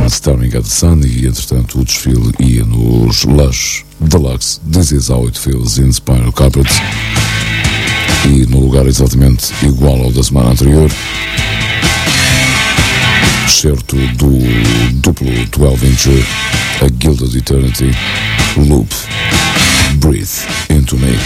Staring at the Sun, e entretanto o desfile ia nos Lush Deluxe This Is How It Feels in Spiral Carpet, e no lugar exatamente igual ao da semana anterior, excerto do duplo 12-inch, A Gilded Eternity, Loop, Breathe Into Me.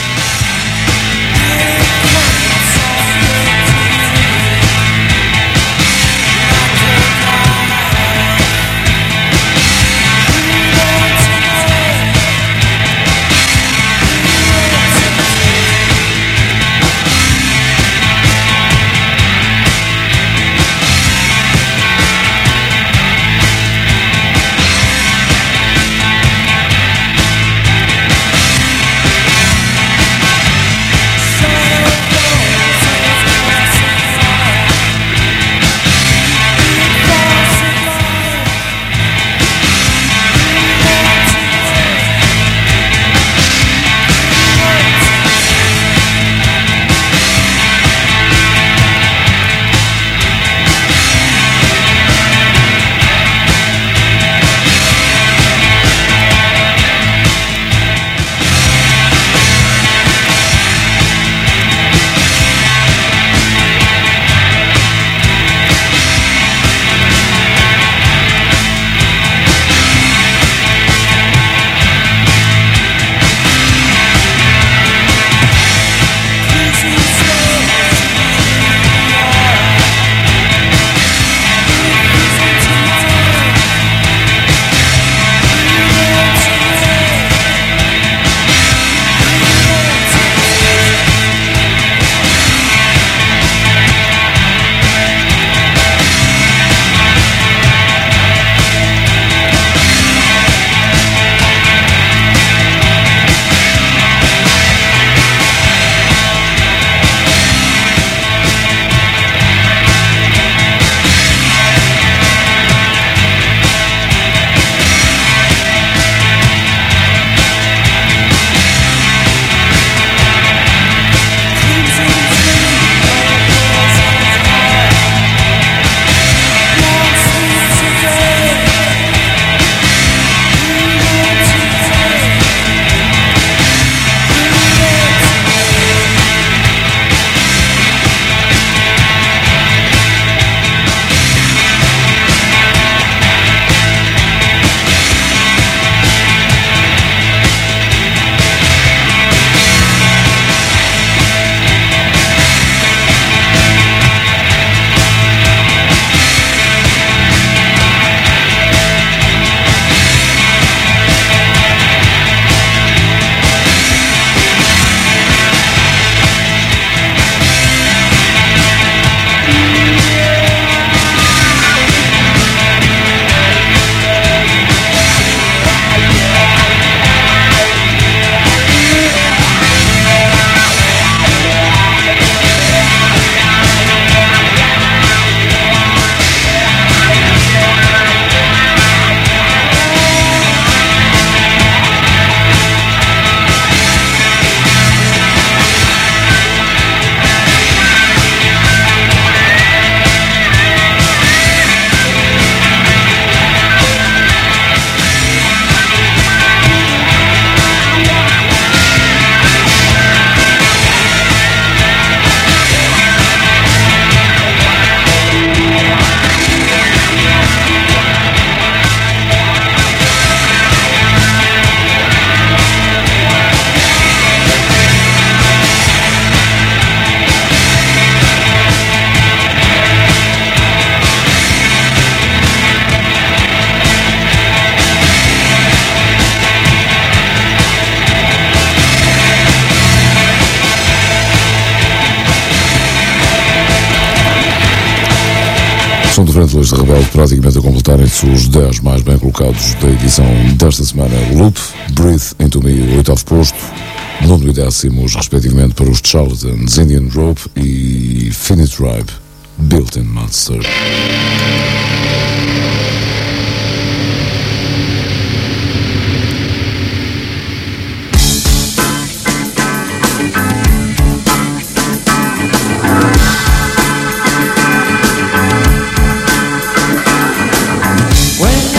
São de Ventilas de Rebelde, praticamente a completarem-se os 10 mais bem colocados da edição desta semana. Loop, Breathe Into Me, o 8º posto, 9º e 10º, respectivamente, para os Charlatans, Indian Rope e Finite Tribe, Built-in Monster. When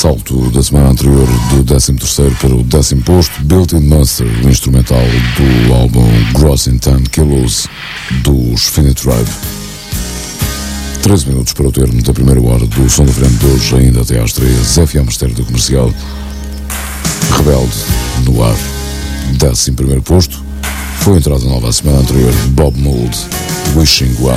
salto da semana anterior do 13º para o 10º posto, Built-in Monster, o instrumental do álbum Gross in 10 Kilos dos Finite Drive. 13 minutos para o termo da primeira hora do Som do Verão de hoje, ainda até às 3, FM Mistério do Comercial. Rebelde no ar, 11º posto, foi entrada nova a semana anterior, Bob Mould, Wishing Well.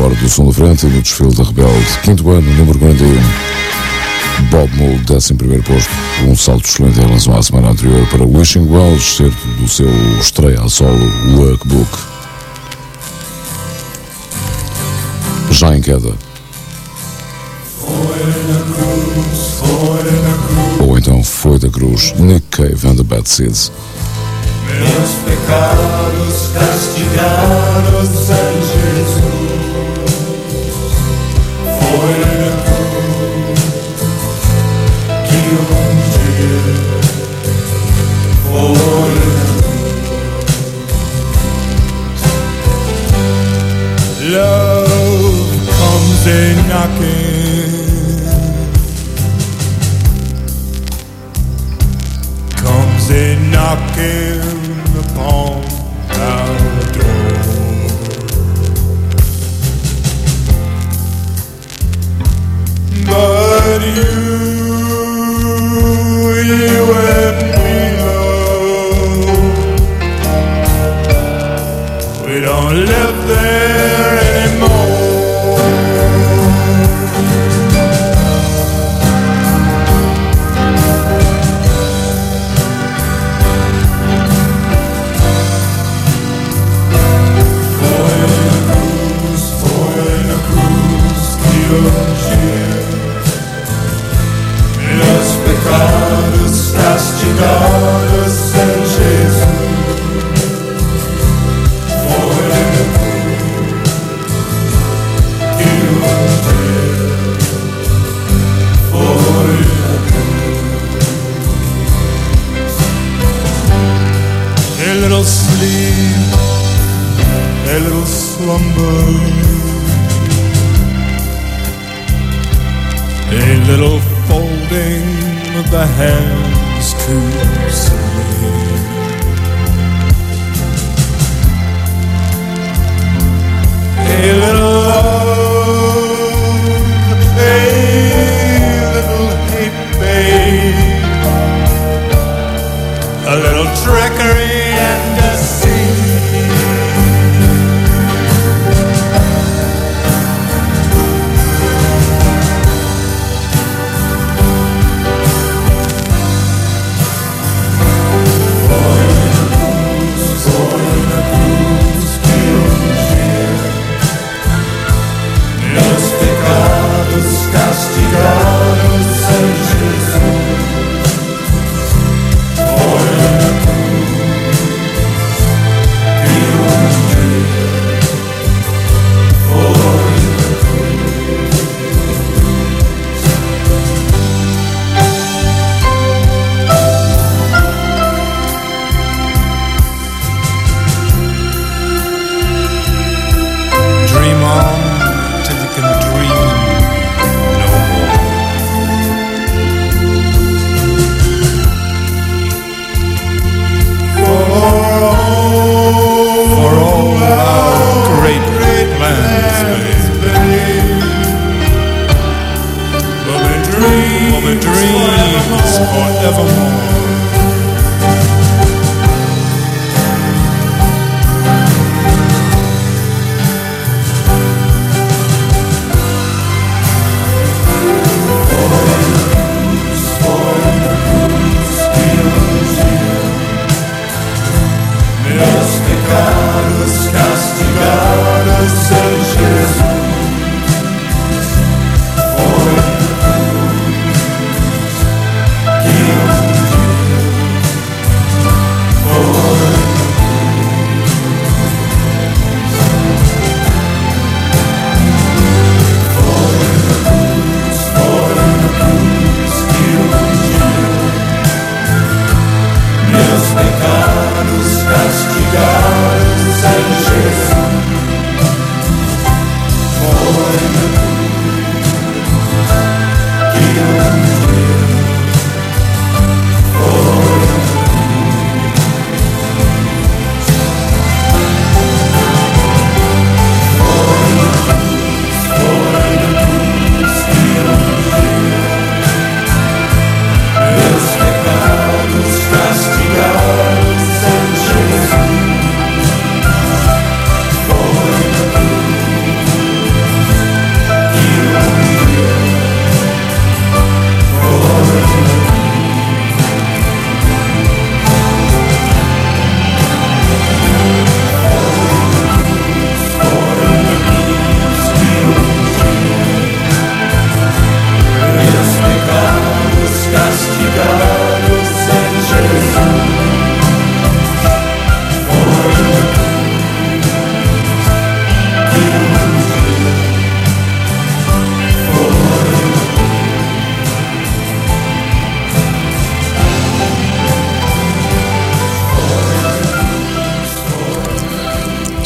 bordo do som da frente no desfile da Rebelde. 5º ano, número 41. Bob Mould, 11º posto. Um salto excelente em relação à semana anterior para Wishing Well, certo do seu estreia a solo Workbook. Já em queda. Ou então Foi da Cruz, Nick Cave and the Bad Seeds. Meus pecados castigados em Jesus, foi na cruz que dia foi na cruz. Love comes a knocking, comes a knocking upon our door. But you and me, love, we don't live there anymore. Meus pecados castigados em Jesus, foi na cruz que foi na cruz. A little sleep, a little slumber, a little folding of the hands to sleep. A little love, a little hate, babe, a little trickery and deceit. Castigados em Jesus, foi na cruz que dia foi na cruz. Dream on till you can dream. For all our great plans, babe, will be dreams forevermore. Pecados castigados em Jesus, foi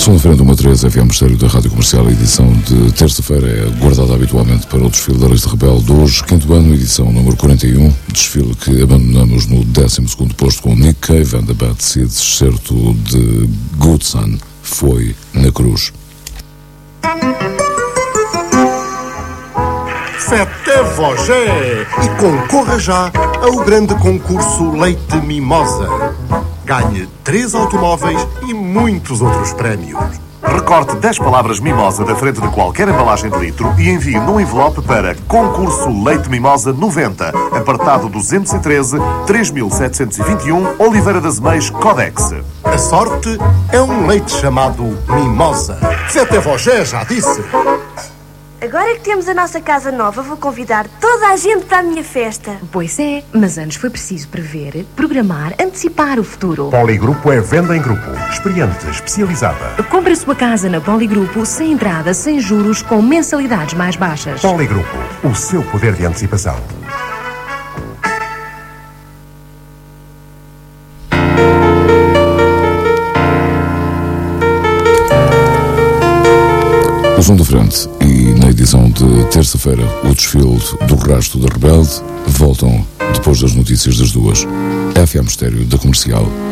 Segunda-feira, número 13, FM Mistério da Rádio Comercial, a edição de terça-feira é guardada habitualmente para o desfile da Leite Rebelde. Hoje, quinto ano, edição número 41, desfile que abandonamos no 12º posto com Nick Cave and the Bad Seeds, certo de Good Son, Foi na Cruz. Fete Vogé e concorra já ao grande concurso Leite Mimosa. Ganhe 3 automóveis e muitos outros prémios. Recorte 10 palavras Mimosa da frente de qualquer embalagem de litro e envie num envelope para Concurso Leite Mimosa 90, apartado 213 3721, Oliveira das Meias, Codex. A sorte é um leite chamado Mimosa. Fete Vogé já disse. Agora que temos a nossa casa nova, vou convidar toda a gente para a minha festa. Pois é, mas antes foi preciso prever, programar, antecipar o futuro. Poligrupo é venda em grupo, experiente, especializada. Compre a sua casa na Poligrupo sem entrada, sem juros, com mensalidades mais baixas. Poligrupo, o seu poder de antecipação. O som da frente e na edição de terça-feira o desfile do Rastro da Rebelde voltam depois das notícias das 2. FM Mistério da Comercial.